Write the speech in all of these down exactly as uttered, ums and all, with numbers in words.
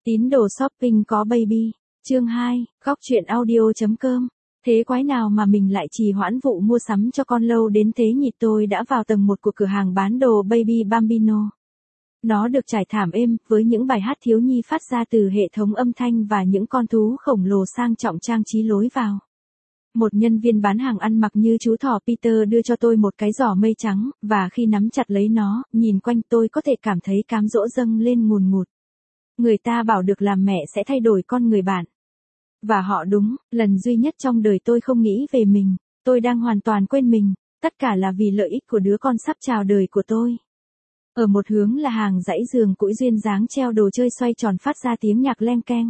Tín đồ shopping có baby. Chương hai, góc truyện audio.com. Thế quái nào mà mình lại trì hoãn vụ mua sắm cho con lâu đến thế nhỉ? Tôi đã vào tầng một của cửa hàng bán đồ Baby Bambino. Nó được trải thảm êm, với những bài hát thiếu nhi phát ra từ hệ thống âm thanh và những con thú khổng lồ sang trọng trang trí lối vào. Một nhân viên bán hàng ăn mặc như chú thỏ Peter đưa cho tôi một cái giỏ mây trắng, và khi nắm chặt lấy nó, nhìn quanh tôi có thể cảm thấy cám dỗ dâng lên ngùn ngụt. Người ta bảo được làm mẹ sẽ thay đổi con người bạn. Và họ đúng, lần duy nhất trong đời tôi không nghĩ về mình, tôi đang hoàn toàn quên mình, tất cả là vì lợi ích của đứa con sắp chào đời của tôi. Ở một hướng là hàng dãy giường cũi duyên dáng treo đồ chơi xoay tròn phát ra tiếng nhạc leng keng.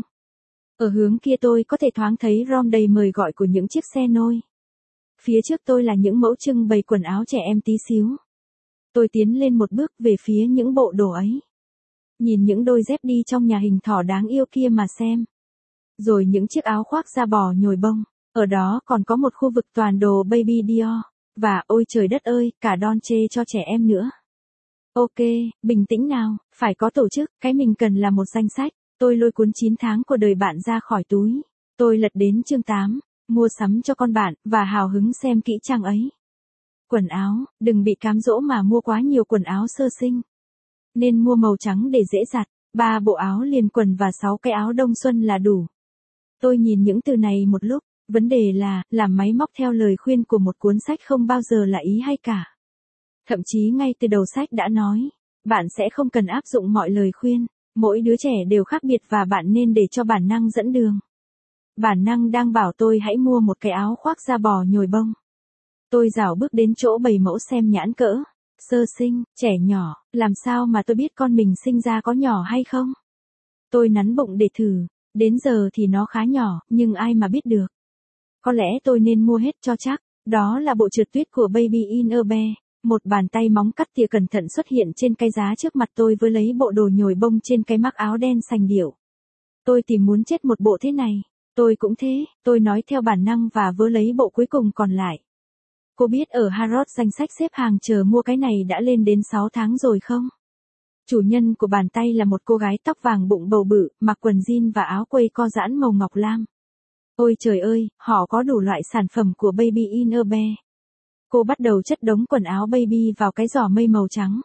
Ở hướng kia tôi có thể thoáng thấy rom đầy mời gọi của những chiếc xe nôi. Phía trước tôi là những mẫu trưng bày quần áo trẻ em tí xíu. Tôi tiến lên một bước về phía những bộ đồ ấy. Nhìn những đôi dép đi trong nhà hình thỏ đáng yêu kia mà xem. Rồi những chiếc áo khoác da bò nhồi bông. Ở đó còn có một khu vực toàn đồ Baby Dior. Và ôi trời đất ơi, cả Dolce cho trẻ em nữa. Ok, bình tĩnh nào, phải có tổ chức, cái mình cần là một danh sách. Tôi lôi cuốn chín tháng của đời bạn ra khỏi túi. Tôi lật đến chương tám, mua sắm cho con bạn, và hào hứng xem kỹ trang ấy. Quần áo, đừng bị cám dỗ mà mua quá nhiều quần áo sơ sinh. Nên mua màu trắng để dễ giặt, ba bộ áo liền quần và sáu cái áo đông xuân là đủ. Tôi nhìn những từ này một lúc, vấn đề là, làm máy móc theo lời khuyên của một cuốn sách không bao giờ là ý hay cả. Thậm chí ngay từ đầu sách đã nói, bạn sẽ không cần áp dụng mọi lời khuyên, mỗi đứa trẻ đều khác biệt và bạn nên để cho bản năng dẫn đường. Bản năng đang bảo tôi hãy mua một cái áo khoác da bò nhồi bông. Tôi rảo bước đến chỗ bày mẫu xem nhãn cỡ. Sơ sinh, trẻ nhỏ, làm sao mà tôi biết con mình sinh ra có nhỏ hay không? Tôi nắn bụng để thử, đến giờ thì nó khá nhỏ, nhưng ai mà biết được. Có lẽ tôi nên mua hết cho chắc, đó là bộ trượt tuyết của Baby in a Bear. Một bàn tay móng cắt tỉa cẩn thận xuất hiện trên cái giá trước mặt tôi với lấy bộ đồ nhồi bông trên cái mắc áo đen sành điệu. Tôi tìm muốn chết một bộ thế này, tôi cũng thế, tôi nói theo bản năng và vớ lấy bộ cuối cùng còn lại. Cô biết ở Harrods danh sách xếp hàng chờ mua cái này đã lên đến sáu tháng rồi không? Chủ nhân của bàn tay là một cô gái tóc vàng bụng bầu bự, mặc quần jean và áo quây co giãn màu ngọc lam. Ôi trời ơi, họ có đủ loại sản phẩm của Baby in a Bear. Cô bắt đầu chất đống quần áo baby vào cái giỏ mây màu trắng.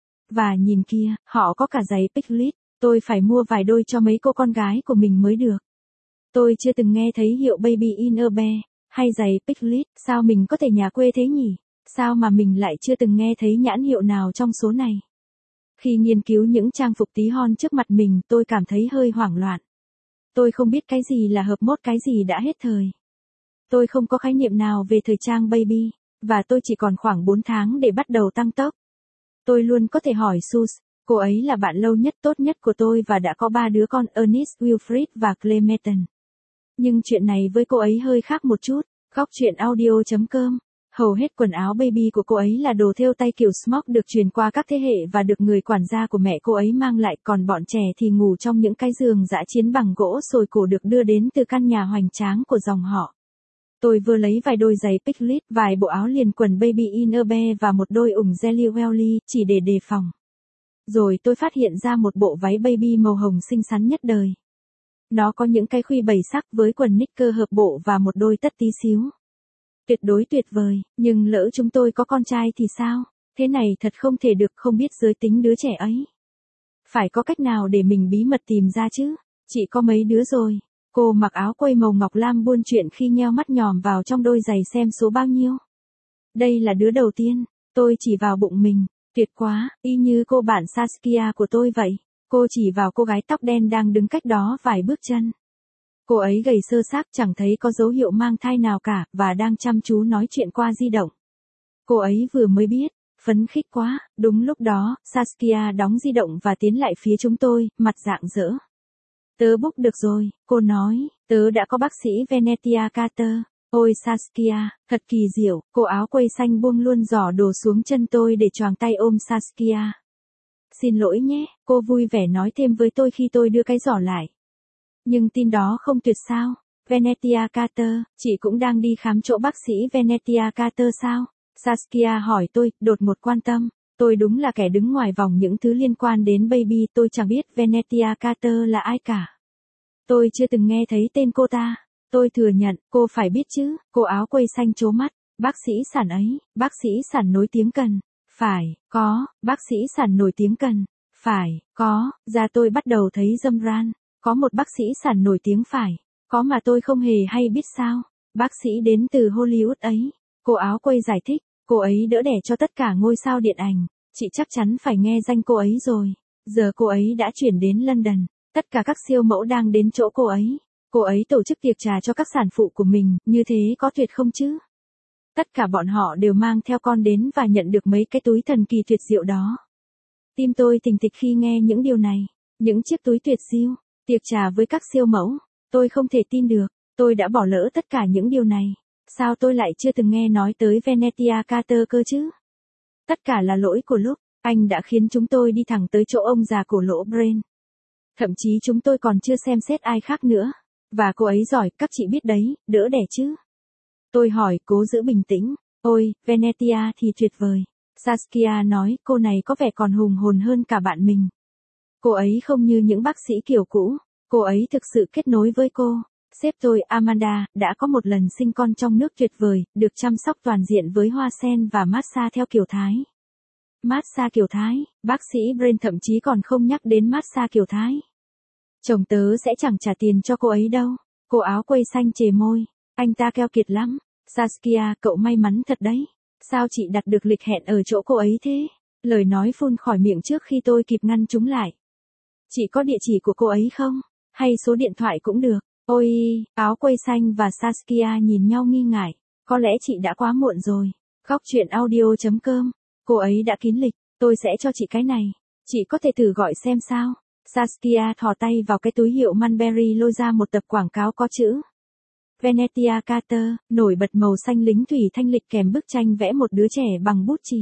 Và nhìn kia, họ có cả giày Picklid, tôi phải mua vài đôi cho mấy cô con gái của mình mới được. Tôi chưa từng nghe thấy hiệu Baby in a Bear, hay giày Picklid, sao mình có thể nhà quê thế nhỉ? Sao mà mình lại chưa từng nghe thấy nhãn hiệu nào trong số này? Khi nghiên cứu những trang phục tí hon trước mặt mình, tôi cảm thấy hơi hoảng loạn. Tôi không biết cái gì là hợp mốt, cái gì đã hết thời. Tôi không có khái niệm nào về thời trang baby. Và tôi chỉ còn khoảng bốn tháng để bắt đầu tăng tốc. Tôi luôn có thể hỏi Sus, cô ấy là bạn lâu nhất tốt nhất của tôi và đã có ba đứa con Ernest, Wilfrid và Clementon. Nhưng chuyện này với cô ấy hơi khác một chút. Góc truyện audio.com. Hầu hết quần áo baby của cô ấy là đồ thêu tay kiểu smock được truyền qua các thế hệ và được người quản gia của mẹ cô ấy mang lại, còn bọn trẻ thì ngủ trong những cái giường dã chiến bằng gỗ sồi cổ được đưa đến từ căn nhà hoành tráng của dòng họ. Tôi vừa lấy vài đôi giày Picklid, vài bộ áo liền quần Baby in a Bear và một đôi ủng Jelly Welly, chỉ để đề phòng. Rồi tôi phát hiện ra một bộ váy baby màu hồng xinh xắn nhất đời. Nó có những cái khuy bảy sắc với quần knicker hợp bộ và một đôi tất tí xíu. Tuyệt đối tuyệt vời, nhưng lỡ chúng tôi có con trai thì sao? Thế này thật không thể được, không biết giới tính đứa trẻ ấy. Phải có cách nào để mình bí mật tìm ra chứ? Chỉ có mấy đứa rồi. Cô mặc áo quây màu ngọc lam buôn chuyện khi nheo mắt nhòm vào trong đôi giày xem số bao nhiêu. Đây là đứa đầu tiên, tôi chỉ vào bụng mình, tuyệt quá, y như cô bạn Saskia của tôi vậy. Cô chỉ vào cô gái tóc đen đang đứng cách đó vài bước chân. Cô ấy gầy sơ xác, chẳng thấy có dấu hiệu mang thai nào cả, và đang chăm chú nói chuyện qua di động. Cô ấy vừa mới biết, phấn khích quá, đúng lúc đó, Saskia đóng di động và tiến lại phía chúng tôi, mặt rạng rỡ. Tớ book được rồi, cô nói, tớ đã có bác sĩ Venetia Carter. Ôi Saskia, thật kỳ diệu, cô áo quây xanh buông luôn giỏ đồ xuống chân tôi để choàng tay ôm Saskia. Xin lỗi nhé, cô vui vẻ nói thêm với tôi khi tôi đưa cái giỏ lại. Nhưng tin đó không tuyệt sao? Venetia Carter, chị cũng đang đi khám chỗ bác sĩ Venetia Carter sao? Saskia hỏi tôi, đột ngột quan tâm. Tôi đúng là kẻ đứng ngoài vòng những thứ liên quan đến Baby, tôi chẳng biết Venetia Carter là ai cả. Tôi chưa từng nghe thấy tên cô ta. Tôi thừa nhận, cô phải biết chứ, cô áo quây xanh trố mắt. Bác sĩ sản ấy, bác sĩ sản nổi tiếng cần. Phải, có, bác sĩ sản nổi tiếng cần. Phải, có, da tôi bắt đầu thấy râm ran. Có một bác sĩ sản nổi tiếng phải. Có mà tôi không hề hay biết sao. Bác sĩ đến từ Hollywood ấy. Cô áo quây giải thích, cô ấy đỡ đẻ cho tất cả ngôi sao điện ảnh. Chị chắc chắn phải nghe danh cô ấy rồi. Giờ cô ấy đã chuyển đến London. Tất cả các siêu mẫu đang đến chỗ cô ấy. Cô ấy tổ chức tiệc trà cho các sản phụ của mình, như thế có tuyệt không chứ? Tất cả bọn họ đều mang theo con đến và nhận được mấy cái túi thần kỳ tuyệt diệu đó. Tim tôi thình thịch khi nghe những điều này. Những chiếc túi tuyệt diệu, tiệc trà với các siêu mẫu. Tôi không thể tin được, tôi đã bỏ lỡ tất cả những điều này. Sao tôi lại chưa từng nghe nói tới Venetia Carter cơ chứ? Tất cả là lỗi của Luke, anh đã khiến chúng tôi đi thẳng tới chỗ ông già cổ lỗ Brain. Thậm chí chúng tôi còn chưa xem xét ai khác nữa. Và cô ấy giỏi, các chị biết đấy, đỡ đẻ chứ. Tôi hỏi, cố giữ bình tĩnh. Ôi, Venetia thì tuyệt vời. Saskia nói, cô này có vẻ còn hùng hồn hơn cả bạn mình. Cô ấy không như những bác sĩ kiểu cũ. Cô ấy thực sự kết nối với cô. Sếp tôi, Amanda, đã có một lần sinh con trong nước tuyệt vời, được chăm sóc toàn diện với hoa sen và massage theo kiểu Thái. Massage kiểu Thái, bác sĩ Brain thậm chí còn không nhắc đến massage kiểu Thái. Chồng tớ sẽ chẳng trả tiền cho cô ấy đâu. Cô áo quây xanh chề môi. Anh ta keo kiệt lắm. Saskia, cậu may mắn thật đấy. Sao chị đặt được lịch hẹn ở chỗ cô ấy thế? Lời nói phun khỏi miệng trước khi tôi kịp ngăn chúng lại. Chị có địa chỉ của cô ấy không? Hay số điện thoại cũng được. Ôi, áo quây xanh và Saskia nhìn nhau nghi ngại. Có lẽ chị đã quá muộn rồi. Góc chuyện audio chấm com. Cô ấy đã kín lịch. Tôi sẽ cho chị cái này. Chị có thể thử gọi xem sao. Saskia thò tay vào cái túi hiệu Mulberry lôi ra một tập quảng cáo có chữ Venetia Carter, nổi bật màu xanh lính thủy thanh lịch kèm bức tranh vẽ một đứa trẻ bằng bút chì.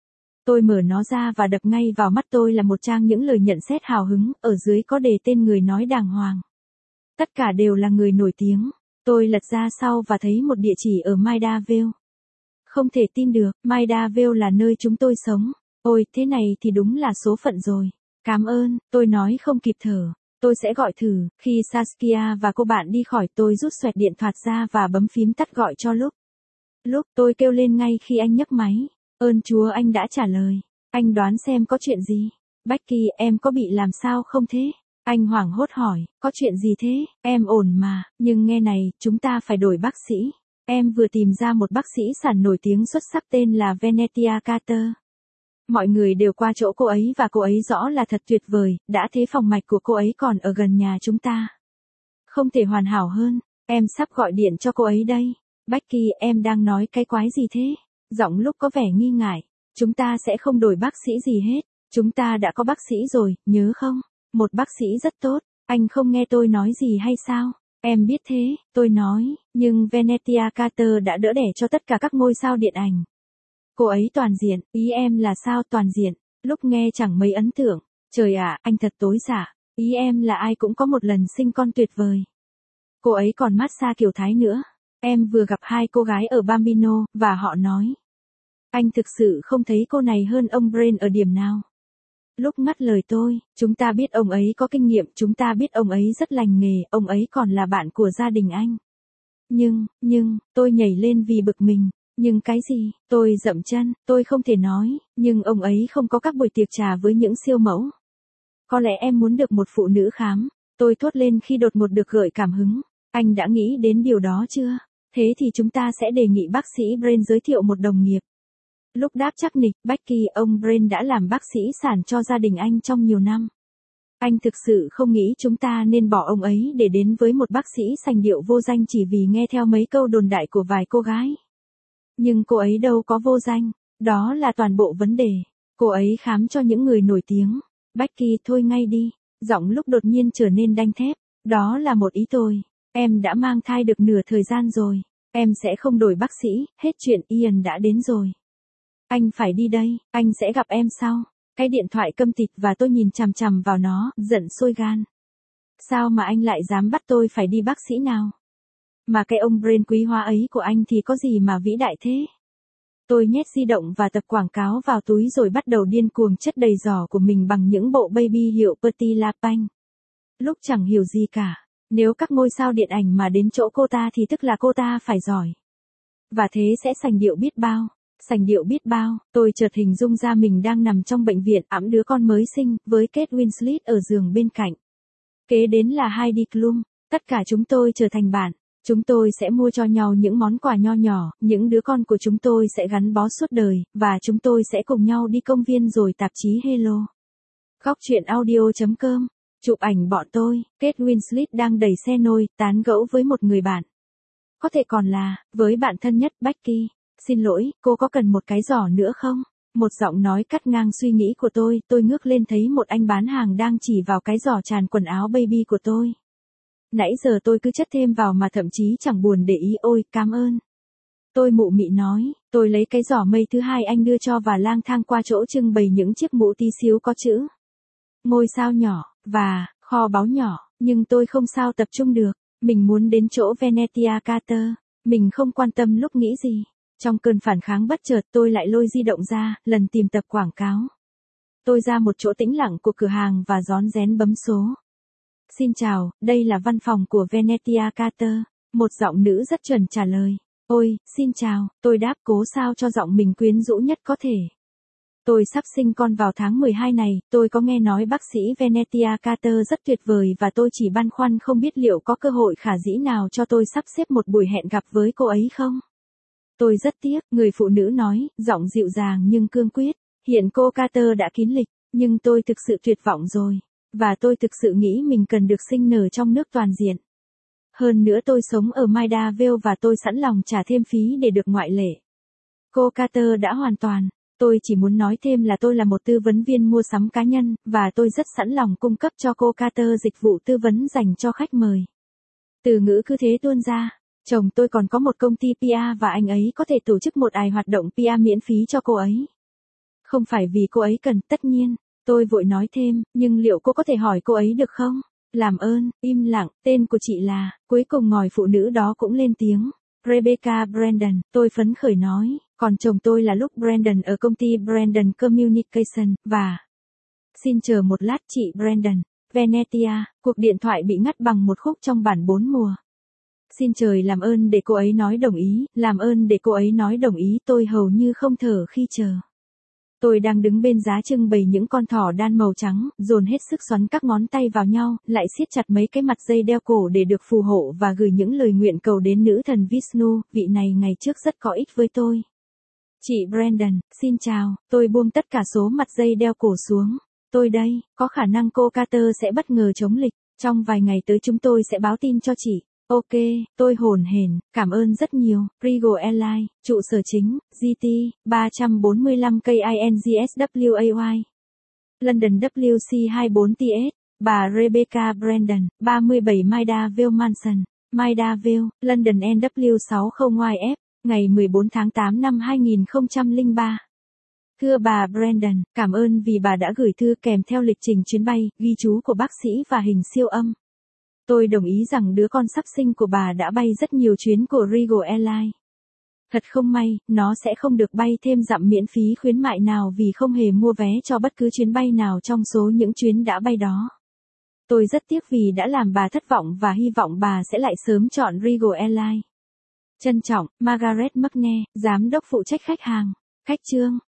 Tôi mở nó ra và đập ngay vào mắt tôi là một trang những lời nhận xét hào hứng, ở dưới có đề tên người nói đàng hoàng. Tất cả đều là người nổi tiếng. Tôi lật ra sau và thấy một địa chỉ ở Maida Vale. Không thể tin được, Maida Vale là nơi chúng tôi sống. Ôi, thế này thì đúng là số phận rồi. Cảm ơn, tôi nói không kịp thở. Tôi sẽ gọi thử. Khi Saskia và cô bạn đi khỏi, tôi rút xoẹt điện thoại ra và bấm phím tắt gọi cho Luke. Luke, tôi kêu lên ngay khi anh nhấc máy. Ơn Chúa anh đã trả lời. Anh đoán xem có chuyện gì. Becky, em có bị làm sao không thế? Anh hoảng hốt hỏi, có chuyện gì thế? Em ổn mà, nhưng nghe này, chúng ta phải đổi bác sĩ. Em vừa tìm ra một bác sĩ sản nổi tiếng xuất sắc tên là Venetia Carter. Mọi người đều qua chỗ cô ấy và cô ấy rõ là thật tuyệt vời, đã thế phòng mạch của cô ấy còn ở gần nhà chúng ta. Không thể hoàn hảo hơn, em sắp gọi điện cho cô ấy đây. Becky, em đang nói cái quái gì thế? Giọng lúc có vẻ nghi ngại. Chúng ta sẽ không đổi bác sĩ gì hết. Chúng ta đã có bác sĩ rồi, nhớ không? Một bác sĩ rất tốt. Anh không nghe tôi nói gì hay sao? Em biết thế, tôi nói, nhưng Venetia Carter đã đỡ đẻ cho tất cả các ngôi sao điện ảnh. Cô ấy toàn diện, ý em là sao toàn diện? Lúc nghe chẳng mấy ấn tượng. Trời ạ, anh thật tối xả. Ý em là ai cũng có một lần sinh con tuyệt vời. Cô ấy còn massage kiểu Thái nữa. Em vừa gặp hai cô gái ở Bambino, và họ nói. Anh thực sự không thấy cô này hơn ông Brain ở điểm nào. Lúc ngắt lời tôi, chúng ta biết ông ấy có kinh nghiệm, chúng ta biết ông ấy rất lành nghề, ông ấy còn là bạn của gia đình anh. Nhưng, nhưng, tôi nhảy lên vì bực mình. Nhưng cái gì, tôi dậm chân, tôi không thể nói, nhưng ông ấy không có các buổi tiệc trà với những siêu mẫu. Có lẽ em muốn được một phụ nữ khám, tôi thốt lên khi đột ngột được gợi cảm hứng. Anh đã nghĩ đến điều đó chưa? Thế thì chúng ta sẽ đề nghị bác sĩ Brain giới thiệu một đồng nghiệp. Lúc đáp chắc nịch, Becky, ông Brain đã làm bác sĩ sản cho gia đình anh trong nhiều năm. Anh thực sự không nghĩ chúng ta nên bỏ ông ấy để đến với một bác sĩ sành điệu vô danh chỉ vì nghe theo mấy câu đồn đại của vài cô gái. Nhưng cô ấy đâu có vô danh, đó là toàn bộ vấn đề. Cô ấy khám cho những người nổi tiếng. Becky, thôi ngay đi. Giọng lúc đột nhiên trở nên đanh thép. Đó là một ý tôi. Em đã mang thai được nửa thời gian rồi. Em sẽ không đổi bác sĩ, hết chuyện Ian đã đến rồi. Anh phải đi đây, anh sẽ gặp em sau. Cái điện thoại câm tịt và tôi nhìn chằm chằm vào nó, giận sôi gan. Sao mà anh lại dám bắt tôi phải đi bác sĩ nào? Mà cái ông Brain quý hóa ấy của anh thì có gì mà vĩ đại thế? Tôi nhét di động và tập quảng cáo vào túi rồi bắt đầu điên cuồng chất đầy giỏ của mình bằng những bộ baby hiệu Petit Lapin. Lúc chẳng hiểu gì cả. Nếu các ngôi sao điện ảnh mà đến chỗ cô ta thì tức là cô ta phải giỏi. Và thế sẽ sành điệu biết bao. Sành điệu biết bao, tôi chợt hình dung ra mình đang nằm trong bệnh viện ẵm đứa con mới sinh, với Kate Winslet ở giường bên cạnh. Kế đến là Heidi Klum, tất cả chúng tôi trở thành bạn. Chúng tôi sẽ mua cho nhau những món quà nho nhỏ, những đứa con của chúng tôi sẽ gắn bó suốt đời, và chúng tôi sẽ cùng nhau đi công viên rồi tạp chí Hello. Góc truyện audio chấm com, chụp ảnh bọn tôi, Kate Winslet đang đẩy xe nôi, tán gẫu với một người bạn. Có thể còn là, với bạn thân nhất Becky. Xin lỗi, cô có cần một cái giỏ nữa không? Một giọng nói cắt ngang suy nghĩ của tôi, tôi ngước lên thấy một anh bán hàng đang chỉ vào cái giỏ tràn quần áo baby của tôi. Nãy giờ tôi cứ chất thêm vào mà thậm chí chẳng buồn để ý. Ôi, cảm ơn. Tôi mụ mị nói, tôi lấy cái giỏ mây thứ hai anh đưa cho và lang thang qua chỗ trưng bày những chiếc mũ tí xíu có chữ ngôi sao nhỏ, và kho báu nhỏ, nhưng tôi không sao tập trung được. Mình muốn đến chỗ Venetia Carter. Mình không quan tâm lúc nghĩ gì. Trong cơn phản kháng bất chợt tôi lại lôi di động ra, lần tìm tập quảng cáo. Tôi ra một chỗ tĩnh lặng của cửa hàng và rón rén bấm số. Xin chào, đây là văn phòng của Venetia Carter. Một giọng nữ rất chuẩn trả lời. Ôi, xin chào, tôi đáp cố sao cho giọng mình quyến rũ nhất có thể. Tôi sắp sinh con vào tháng mười hai này, tôi có nghe nói bác sĩ Venetia Carter rất tuyệt vời và tôi chỉ băn khoăn không biết liệu có cơ hội khả dĩ nào cho tôi sắp xếp một buổi hẹn gặp với cô ấy không? Tôi rất tiếc, người phụ nữ nói, giọng dịu dàng nhưng cương quyết. Hiện cô Carter đã kín lịch, nhưng tôi thực sự tuyệt vọng rồi. Và tôi thực sự nghĩ mình cần được sinh nở trong nước toàn diện. Hơn nữa tôi sống ở Maida Vale và tôi sẵn lòng trả thêm phí để được ngoại lệ. Cô Carter đã hoàn toàn. Tôi chỉ muốn nói thêm là tôi là một tư vấn viên mua sắm cá nhân, và tôi rất sẵn lòng cung cấp cho cô Carter dịch vụ tư vấn dành cho khách mời. Từ ngữ cứ thế tuôn ra. Chồng tôi còn có một công ty pê e và anh ấy có thể tổ chức một vài hoạt động pê e miễn phí cho cô ấy. Không phải vì cô ấy cần, tất nhiên. Tôi vội nói thêm, nhưng liệu cô có thể hỏi cô ấy được không? Làm ơn, im lặng, tên của chị là, cuối cùng ngòi phụ nữ đó cũng lên tiếng. Rebecca Brandon, tôi phấn khởi nói, còn chồng tôi là Luke Brandon ở công ty Brandon Communication, và... Xin chờ một lát chị Brandon, Venetia, cuộc điện thoại bị ngắt bằng một khúc trong bản bốn mùa. Xin trời làm ơn để cô ấy nói đồng ý, làm ơn để cô ấy nói đồng ý, tôi hầu như không thở khi chờ. Tôi đang đứng bên giá trưng bày những con thỏ đan màu trắng, dồn hết sức xoắn các ngón tay vào nhau, lại siết chặt mấy cái mặt dây đeo cổ để được phù hộ và gửi những lời nguyện cầu đến nữ thần Vishnu, vị này ngày trước rất có ích với tôi. Chị Brandon, xin chào, tôi buông tất cả số mặt dây đeo cổ xuống. Tôi đây, có khả năng cô Carter sẽ bất ngờ chống lịch, trong vài ngày tới chúng tôi sẽ báo tin cho chị. Ok, tôi hồn hển, cảm ơn rất nhiều. Regal Airlines, trụ sở chính, giê tê, ba trăm bốn mươi lăm Kingsway. London W C hai mươi bốn T S, bà Rebecca Brandon, ba mươi bảy Maida Vale Mansion, Maida Vale, London N W sáu mươi Y F, ngày mười bốn tháng tám năm hai nghìn không trăm lẻ ba. Thưa bà Brandon, cảm ơn vì bà đã gửi thư kèm theo lịch trình chuyến bay, ghi chú của bác sĩ và hình siêu âm. Tôi đồng ý rằng đứa con sắp sinh của bà đã bay rất nhiều chuyến của Regal Airlines. Thật không may, nó sẽ không được bay thêm dặm miễn phí khuyến mại nào vì không hề mua vé cho bất cứ chuyến bay nào trong số những chuyến đã bay đó. Tôi rất tiếc vì đã làm bà thất vọng và hy vọng bà sẽ lại sớm chọn Regal Airlines. Trân trọng, Margaret McNair, Giám đốc phụ trách khách hàng. Khách chương.